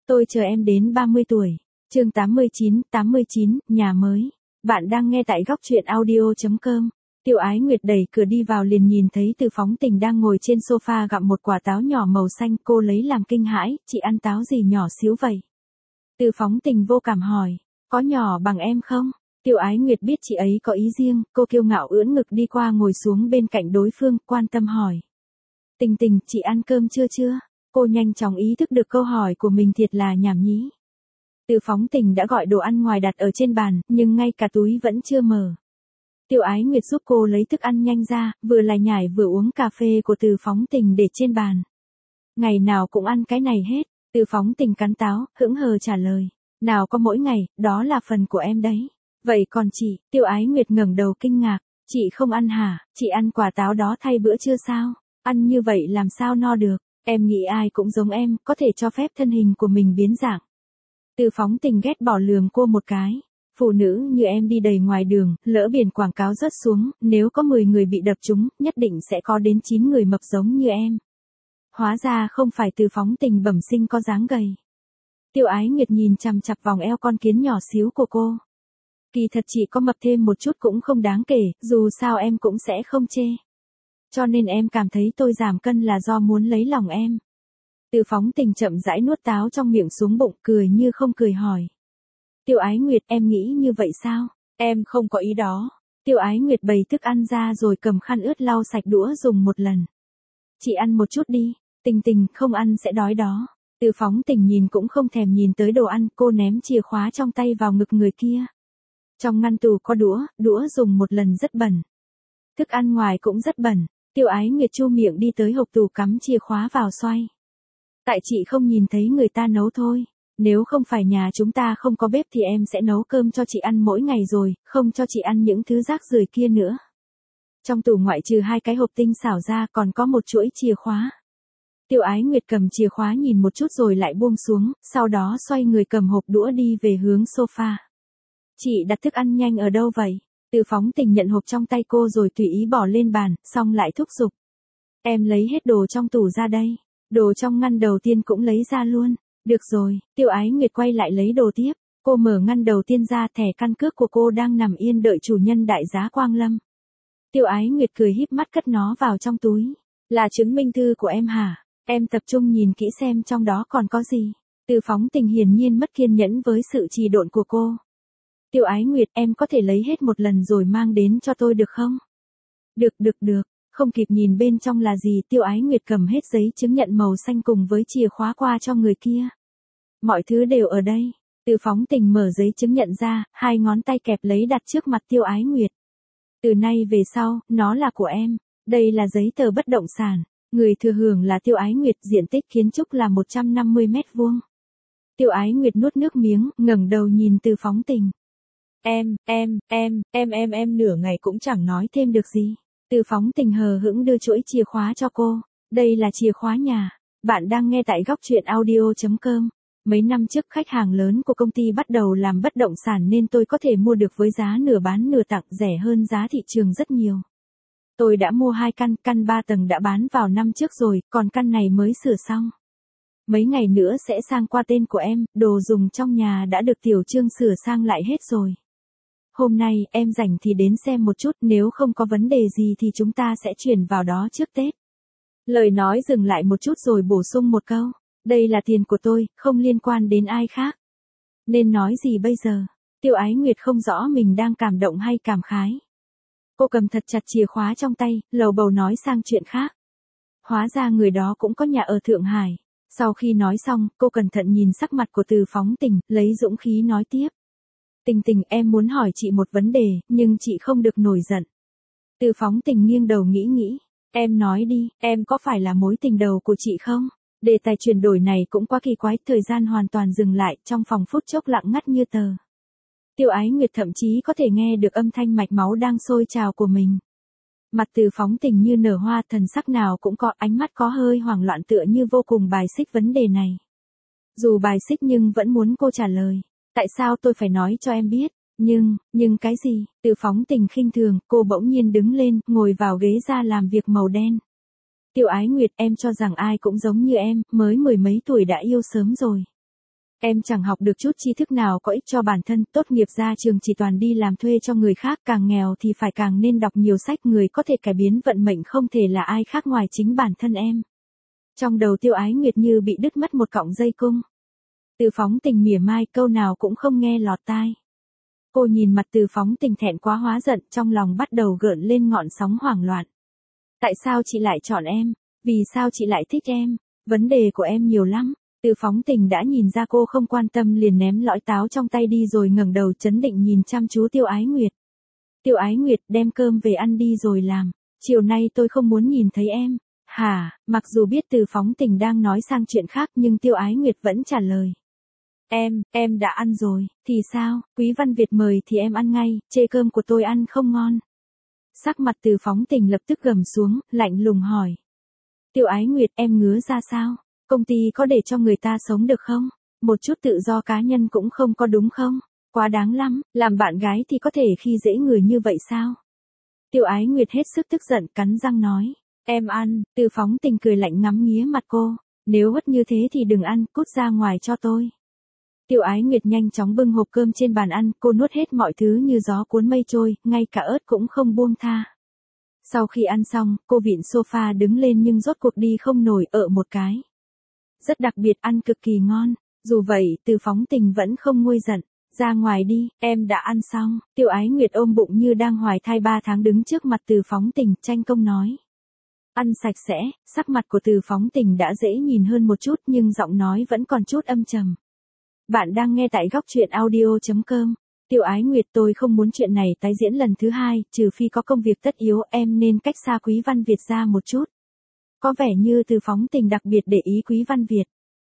Tôi chờ em đến 30 tuổi. Chương 89, nhà mới. Bạn đang nghe tại góc truyện audio.com. Tiêu Ái Nguyệt đẩy cửa đi vào liền nhìn thấy Từ Phóng Tình đang ngồi trên sofa gặm một quả táo nhỏ màu xanh, cô lấy làm kinh hãi, chị ăn táo gì nhỏ xíu vậy? Từ Phóng Tình vô cảm hỏi, có nhỏ bằng em không? Tiêu Ái Nguyệt biết chị ấy có ý riêng, cô kiêu ngạo ưỡn ngực đi qua ngồi xuống bên cạnh đối phương, quan tâm hỏi. Tình Tình, chị ăn cơm chưa? Cô nhanh chóng ý thức được câu hỏi của mình thiệt là nhảm nhí. Từ Phóng Tình đã gọi đồ ăn ngoài đặt ở trên bàn, nhưng ngay cả túi vẫn chưa mở. Tiêu Ái Nguyệt giúp cô lấy thức ăn nhanh ra, vừa lải nhải vừa uống cà phê của Từ Phóng Tình để trên bàn. Ngày nào cũng ăn cái này hết, Từ Phóng Tình cắn táo, hững hờ trả lời. Nào có mỗi ngày, đó là phần của em đấy. Vậy còn chị? Tiêu Ái Nguyệt ngẩng đầu kinh ngạc. Chị không ăn hả? Chị ăn quả táo đó thay bữa trưa sao? Ăn như vậy làm sao no được? Em nghĩ ai cũng giống em, có thể cho phép thân hình của mình biến dạng. Từ Phóng Tình ghét bỏ lườm cô một cái. Phụ nữ như em đi đầy ngoài đường, lỡ biển quảng cáo rớt xuống, nếu có 10 người bị đập trúng, nhất định sẽ có đến 9 người mập giống như em. Hóa ra không phải Từ Phóng Tình bẩm sinh có dáng gầy. Tiêu Ái Nguyệt nhìn chằm chằm vòng eo con kiến nhỏ xíu của cô. Kỳ thật chị có mập thêm một chút cũng không đáng kể, dù sao em cũng sẽ không chê. Cho nên em cảm thấy tôi giảm cân là do muốn lấy lòng em. Từ Phóng Tình chậm rãi nuốt táo trong miệng xuống bụng, cười như không cười hỏi. Tiêu Ái Nguyệt, em nghĩ như vậy sao? Em không có ý đó. Tiêu Ái Nguyệt bày thức ăn ra rồi cầm khăn ướt lau sạch đũa dùng một lần. Chị ăn một chút đi, Tình Tình, không ăn sẽ đói đó. Từ Phóng Tình nhìn cũng không thèm nhìn tới đồ ăn, cô ném chìa khóa trong tay vào ngực người kia. Trong ngăn tủ có đũa dùng một lần rất bẩn. Thức ăn ngoài cũng rất bẩn. Tiêu Ái Nguyệt chu miệng đi tới hộc tủ cắm chìa khóa vào xoay. Tại chị không nhìn thấy người ta nấu thôi. Nếu không phải nhà chúng ta không có bếp thì em sẽ nấu cơm cho chị ăn mỗi ngày rồi, không cho chị ăn những thứ rác rưởi kia nữa. Trong tủ ngoại trừ 2 cái hộp tinh xảo ra còn có một chuỗi chìa khóa. Tiêu Ái Nguyệt cầm chìa khóa nhìn một chút rồi lại buông xuống, sau đó xoay người cầm hộp đũa đi về hướng sofa. Chị đặt thức ăn nhanh ở đâu vậy? Từ Phóng Tình nhận hộp trong tay cô rồi tùy ý bỏ lên bàn, xong lại thúc giục. Em lấy hết đồ trong tủ ra đây. Đồ trong ngăn đầu tiên cũng lấy ra luôn. Được rồi, Tiêu Ái Nguyệt quay lại lấy đồ tiếp. Cô mở ngăn đầu tiên ra, thẻ căn cước của cô đang nằm yên đợi chủ nhân đại giá Quang Lâm. Tiêu Ái Nguyệt cười híp mắt cất nó vào trong túi. Là chứng minh thư của em hả? Em tập trung nhìn kỹ xem trong đó còn có gì. Từ Phóng Tình hiển nhiên mất kiên nhẫn với sự trì độn của cô. Tiêu Ái Nguyệt, em có thể lấy hết một lần rồi mang đến cho tôi được không? Được. Không kịp nhìn bên trong là gì, Tiêu Ái Nguyệt cầm hết giấy chứng nhận màu xanh cùng với chìa khóa qua cho người kia. Mọi thứ đều ở đây. Từ Phóng Tình mở giấy chứng nhận ra, 2 ngón tay kẹp lấy đặt trước mặt Tiêu Ái Nguyệt. Từ nay về sau, nó là của em. Đây là giấy tờ bất động sản. Người thừa hưởng là Tiêu Ái Nguyệt, diện tích kiến trúc là 150 mét vuông. Tiêu Ái Nguyệt nuốt nước miếng, ngẩng đầu nhìn Từ Phóng Tình. Em nửa ngày cũng chẳng nói thêm được gì. Từ Phóng Tình hờ hững đưa chuỗi chìa khóa cho cô. Đây là chìa khóa nhà. Bạn đang nghe tại góc truyện audio.com. Mấy năm trước khách hàng lớn của công ty bắt đầu làm bất động sản nên tôi có thể mua được với giá nửa bán nửa tặng, rẻ hơn giá thị trường rất nhiều. Tôi đã mua 2 căn 3 tầng đã bán vào năm trước rồi, còn căn này mới sửa xong. Mấy ngày nữa sẽ sang qua tên của em, đồ dùng trong nhà đã được Tiểu Trương sửa sang lại hết rồi. Hôm nay em rảnh thì đến xem một chút, nếu không có vấn đề gì thì chúng ta sẽ chuyển vào đó trước Tết. Lời nói dừng lại một chút rồi bổ sung một câu. Đây là tiền của tôi, không liên quan đến ai khác. Nên nói gì bây giờ? Tiêu Ái Nguyệt không rõ mình đang cảm động hay cảm khái. Cô cầm thật chặt chìa khóa trong tay, lầu bầu nói sang chuyện khác. Hóa ra người đó cũng có nhà ở Thượng Hải. Sau khi nói xong, cô cẩn thận nhìn sắc mặt của Từ Phóng Tình, lấy dũng khí nói tiếp. Tình, em muốn hỏi chị một vấn đề, nhưng chị không được nổi giận. Từ Phóng Tình nghiêng đầu nghĩ. Em nói đi, em có phải là mối tình đầu của chị không? Đề tài chuyển đổi này cũng quá kỳ quái, thời gian hoàn toàn dừng lại, trong phòng phút chốc lặng ngắt như tờ. Tiêu Ái Nguyệt thậm chí có thể nghe được âm thanh mạch máu đang sôi trào của mình. Mặt Từ Phóng Tình như nở hoa, thần sắc nào cũng có, ánh mắt có hơi hoảng loạn tựa như vô cùng bài xích vấn đề này. Dù bài xích nhưng vẫn muốn cô trả lời. Tại sao tôi phải nói cho em biết? Nhưng cái gì? Từ Phóng Tình khinh thường, cô bỗng nhiên đứng lên, ngồi vào ghế ra làm việc màu đen. Tiêu Ái Nguyệt, em cho rằng ai cũng giống như em, mới 10 mấy tuổi đã yêu sớm rồi. Em chẳng học được chút tri thức nào có ích cho bản thân, tốt nghiệp ra trường chỉ toàn đi làm thuê cho người khác, càng nghèo thì phải càng nên đọc nhiều sách, người có thể cải biến vận mệnh không thể là ai khác ngoài chính bản thân em. Trong đầu Tiêu Ái Nguyệt như bị đứt mất một cọng dây cung. Từ Phóng Tình mỉa mai, câu nào cũng không nghe lọt tai. Cô nhìn mặt Từ Phóng Tình thẹn quá hóa giận, trong lòng bắt đầu gợn lên ngọn sóng hoảng loạn. Tại sao chị lại chọn em? Vì sao chị lại thích em? Vấn đề của em nhiều lắm. Từ Phóng Tình đã nhìn ra cô không quan tâm liền ném lõi táo trong tay đi rồi ngẩng đầu trấn định nhìn chăm chú Tiêu Ái Nguyệt. Tiêu Ái Nguyệt, đem cơm về ăn đi rồi làm. Chiều nay tôi không muốn nhìn thấy em. Hả? Mặc dù biết Từ Phóng Tình đang nói sang chuyện khác nhưng Tiêu Ái Nguyệt vẫn trả lời. Em đã ăn rồi, thì sao, Quý Văn Việt mời thì em ăn ngay, chê cơm của tôi ăn không ngon. Sắc mặt Từ Phóng Tình lập tức gầm xuống, lạnh lùng hỏi. Tiêu Ái Nguyệt, em ngứa ra sao? Công ty có để cho người ta sống được không? Một chút tự do cá nhân cũng không có đúng không? Quá đáng lắm, làm bạn gái thì có thể khi dễ người như vậy sao? Tiêu Ái Nguyệt hết sức tức giận cắn răng nói. Em ăn, Từ Phóng Tình cười lạnh ngắm nghía mặt cô. Nếu hất như thế thì đừng ăn, cút ra ngoài cho tôi. Tiêu Ái Nguyệt nhanh chóng bưng hộp cơm trên bàn ăn, cô nuốt hết mọi thứ như gió cuốn mây trôi, ngay cả ớt cũng không buông tha. Sau khi ăn xong, cô vịn sofa đứng lên nhưng rốt cuộc đi không nổi một cái. Rất đặc biệt, ăn cực kỳ ngon. Dù vậy, Từ Phóng Tình vẫn không nguôi giận. Ra ngoài đi, em đã ăn xong. Tiêu Ái Nguyệt ôm bụng như đang hoài thai 3 tháng đứng trước mặt Từ Phóng Tình, tranh công nói. Ăn sạch sẽ, sắc mặt của Từ Phóng Tình đã dễ nhìn hơn một chút nhưng giọng nói vẫn còn chút âm trầm. Bạn đang nghe tại góc truyện audio.com. Tiêu Ái Nguyệt, tôi không muốn chuyện này tái diễn lần thứ hai, trừ phi có công việc tất yếu, em nên cách xa Quý Văn Việt ra một chút. Có vẻ như Từ Phóng Tình đặc biệt để ý Quý Văn Việt.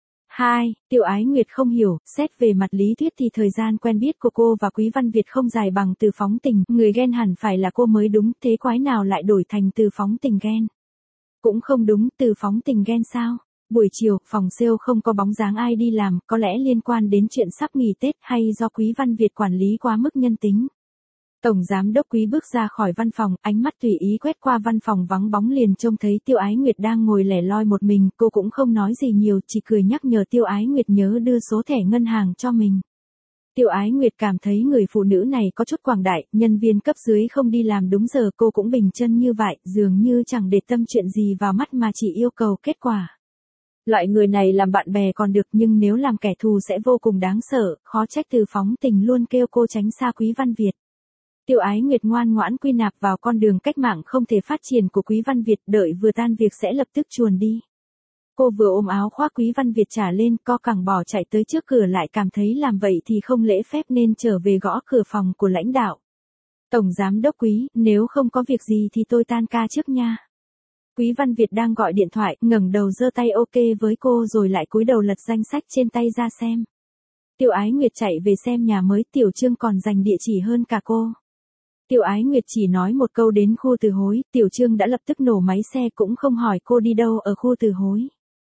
2. Tiêu Ái Nguyệt không hiểu, xét về mặt lý thuyết thì thời gian quen biết của cô và Quý Văn Việt không dài bằng Từ Phóng Tình, người ghen hẳn phải là cô mới đúng, thế quái nào lại đổi thành Từ Phóng Tình ghen? Cũng không đúng, Từ Phóng Tình ghen sao? Buổi chiều, phòng sale không có bóng dáng ai đi làm, có lẽ liên quan đến chuyện sắp nghỉ Tết hay do Quý Văn Việt quản lý quá mức nhân tính. Tổng giám đốc Quý bước ra khỏi văn phòng, ánh mắt tùy ý quét qua văn phòng vắng bóng liền trông thấy Tiêu Ái Nguyệt đang ngồi lẻ loi một mình, cô cũng không nói gì nhiều, chỉ cười nhắc nhở Tiêu Ái Nguyệt nhớ đưa số thẻ ngân hàng cho mình. Tiêu Ái Nguyệt cảm thấy người phụ nữ này có chút quảng đại, nhân viên cấp dưới không đi làm đúng giờ cô cũng bình chân như vậy, dường như chẳng để tâm chuyện gì vào mắt mà chỉ yêu cầu kết quả. Loại người này làm bạn bè còn được nhưng nếu làm kẻ thù sẽ vô cùng đáng sợ, khó trách Từ Phóng Tình luôn kêu cô tránh xa Quý Văn Việt. Tiêu Ái Nguyệt ngoan ngoãn quy nạp vào con đường cách mạng không thể phát triển của Quý Văn Việt, đợi vừa tan việc sẽ lập tức chuồn đi. Cô vừa ôm áo khoác Quý Văn Việt trả lên, co cẳng bỏ chạy tới trước cửa lại cảm thấy làm vậy thì không lễ phép nên trở về gõ cửa phòng của lãnh đạo. Tổng giám đốc Quý, nếu không có việc gì thì tôi tan ca trước nha. Quý Văn Việt đang gọi điện thoại, ngẩng đầu giơ tay ok với cô rồi lại cúi đầu lật danh sách trên tay ra xem. Tiêu Ái Nguyệt chạy về xem nhà mới, Tiểu Trương còn dành địa chỉ hơn cả cô. Tiêu Ái Nguyệt chỉ nói một câu đến khu Từ Hối, Tiểu Trương đã lập tức nổ máy xe cũng không hỏi cô đi đâu ở khu Từ Hối.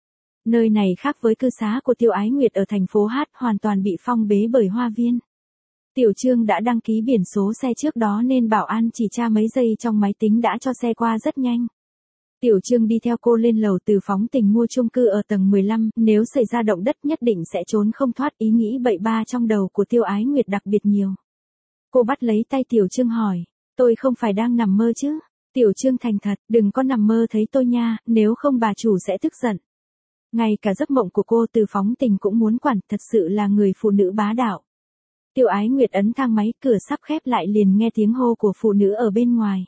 Nơi này khác với cư xá của Tiêu Ái Nguyệt ở thành phố Hát, hoàn toàn bị phong bế bởi hoa viên. Tiểu Trương đã đăng ký biển số xe trước đó nên bảo an chỉ tra mấy giây trong máy tính đã cho xe qua rất nhanh. Tiểu Trương đi theo cô lên lầu. Từ Phóng Tình mua chung cư ở tầng 15, nếu xảy ra động đất nhất định sẽ trốn không thoát, ý nghĩ bậy ba trong đầu của Tiêu Ái Nguyệt đặc biệt nhiều. Cô bắt lấy tay Tiểu Trương hỏi, tôi không phải đang nằm mơ chứ? Tiểu Trương thành thật, đừng có nằm mơ thấy tôi nha, nếu không bà chủ sẽ tức giận. Ngay cả giấc mộng của cô Từ Phóng Tình cũng muốn quản, thật sự là người phụ nữ bá đạo. Tiêu Ái Nguyệt ấn thang máy, cửa sắp khép lại liền nghe tiếng hô của phụ nữ ở bên ngoài.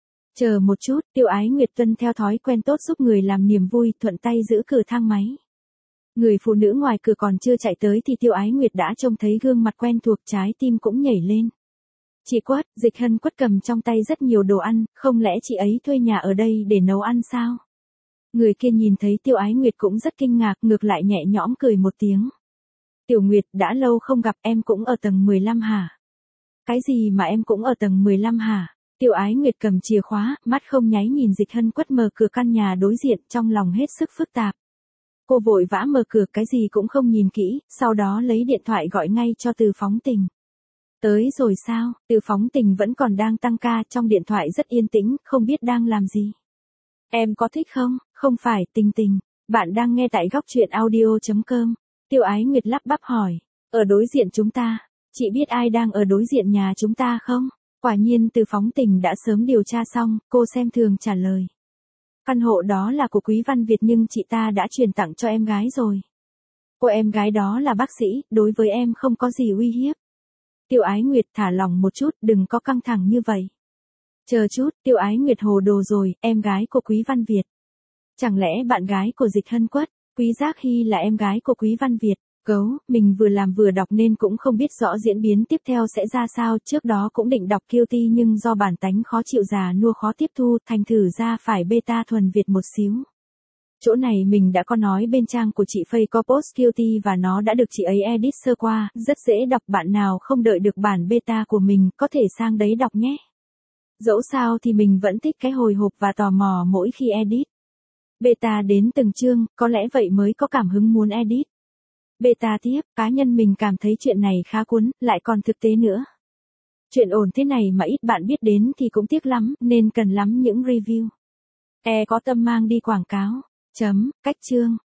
Chờ một chút, Tiêu Ái Nguyệt tuân theo thói quen tốt giúp người làm niềm vui, thuận tay giữ cửa thang máy. Người phụ nữ ngoài cửa còn chưa chạy tới thì Tiêu Ái Nguyệt đã trông thấy gương mặt quen thuộc, trái tim cũng nhảy lên. Chị Quất, Dịch Hân Quất cầm trong tay rất nhiều đồ ăn, không lẽ chị ấy thuê nhà ở đây để nấu ăn sao? Người kia nhìn thấy Tiêu Ái Nguyệt cũng rất kinh ngạc, ngược lại nhẹ nhõm cười một tiếng. Tiểu Nguyệt, đã lâu không gặp, em cũng ở tầng 15 hả? Cái gì mà em cũng ở tầng 15 hả? Tiêu Ái Nguyệt cầm chìa khóa, mắt không nháy nhìn Dịch Hân Quất mở cửa căn nhà đối diện, trong lòng hết sức phức tạp. Cô vội vã mở cửa, cái gì cũng không nhìn kỹ, sau đó lấy điện thoại gọi ngay cho Từ Phóng Tình. Tới rồi sao? Từ Phóng Tình vẫn còn đang tăng ca, trong điện thoại rất yên tĩnh, không biết đang làm gì. Em có thích không? Không phải, Tình Tình. Bạn đang nghe tại góc truyện audio.com. Tiêu Ái Nguyệt lắp bắp hỏi. Ở đối diện chúng ta. Chị biết ai đang ở đối diện nhà chúng ta không? Quả nhiên Từ Phóng Tình đã sớm điều tra xong, cô xem thường trả lời. Căn hộ đó là của Quý Văn Việt nhưng chị ta đã chuyển tặng cho em gái rồi. Cô em gái đó là bác sĩ, đối với em không có gì uy hiếp. Tiêu Ái Nguyệt thả lỏng một chút, đừng có căng thẳng như vậy. Chờ chút, Tiêu Ái Nguyệt hồ đồ rồi, em gái của Quý Văn Việt. Chẳng lẽ bạn gái của Dịch Hân Quất, Quý Giác Hy là em gái của Quý Văn Việt? Gấu, mình vừa làm vừa đọc nên cũng không biết rõ diễn biến tiếp theo sẽ ra sao, trước đó cũng định đọc Guilty nhưng do bản tánh khó chịu già nua khó tiếp thu, thành thử ra phải beta thuần Việt một xíu. Chỗ này mình đã có nói bên trang của chị Faye có post Guilty và nó đã được chị ấy edit sơ qua, rất dễ đọc, bạn nào không đợi được bản beta của mình có thể sang đấy đọc nhé. Dẫu sao thì mình vẫn thích cái hồi hộp và tò mò mỗi khi edit. Beta đến từng chương, có lẽ vậy mới có cảm hứng muốn edit. Beta tiếp, cá nhân mình cảm thấy chuyện này khá cuốn, lại còn thực tế nữa. Chuyện ổn thế này mà ít bạn biết đến thì cũng tiếc lắm, nên cần lắm những review. Có tâm mang đi quảng cáo. Cách chương.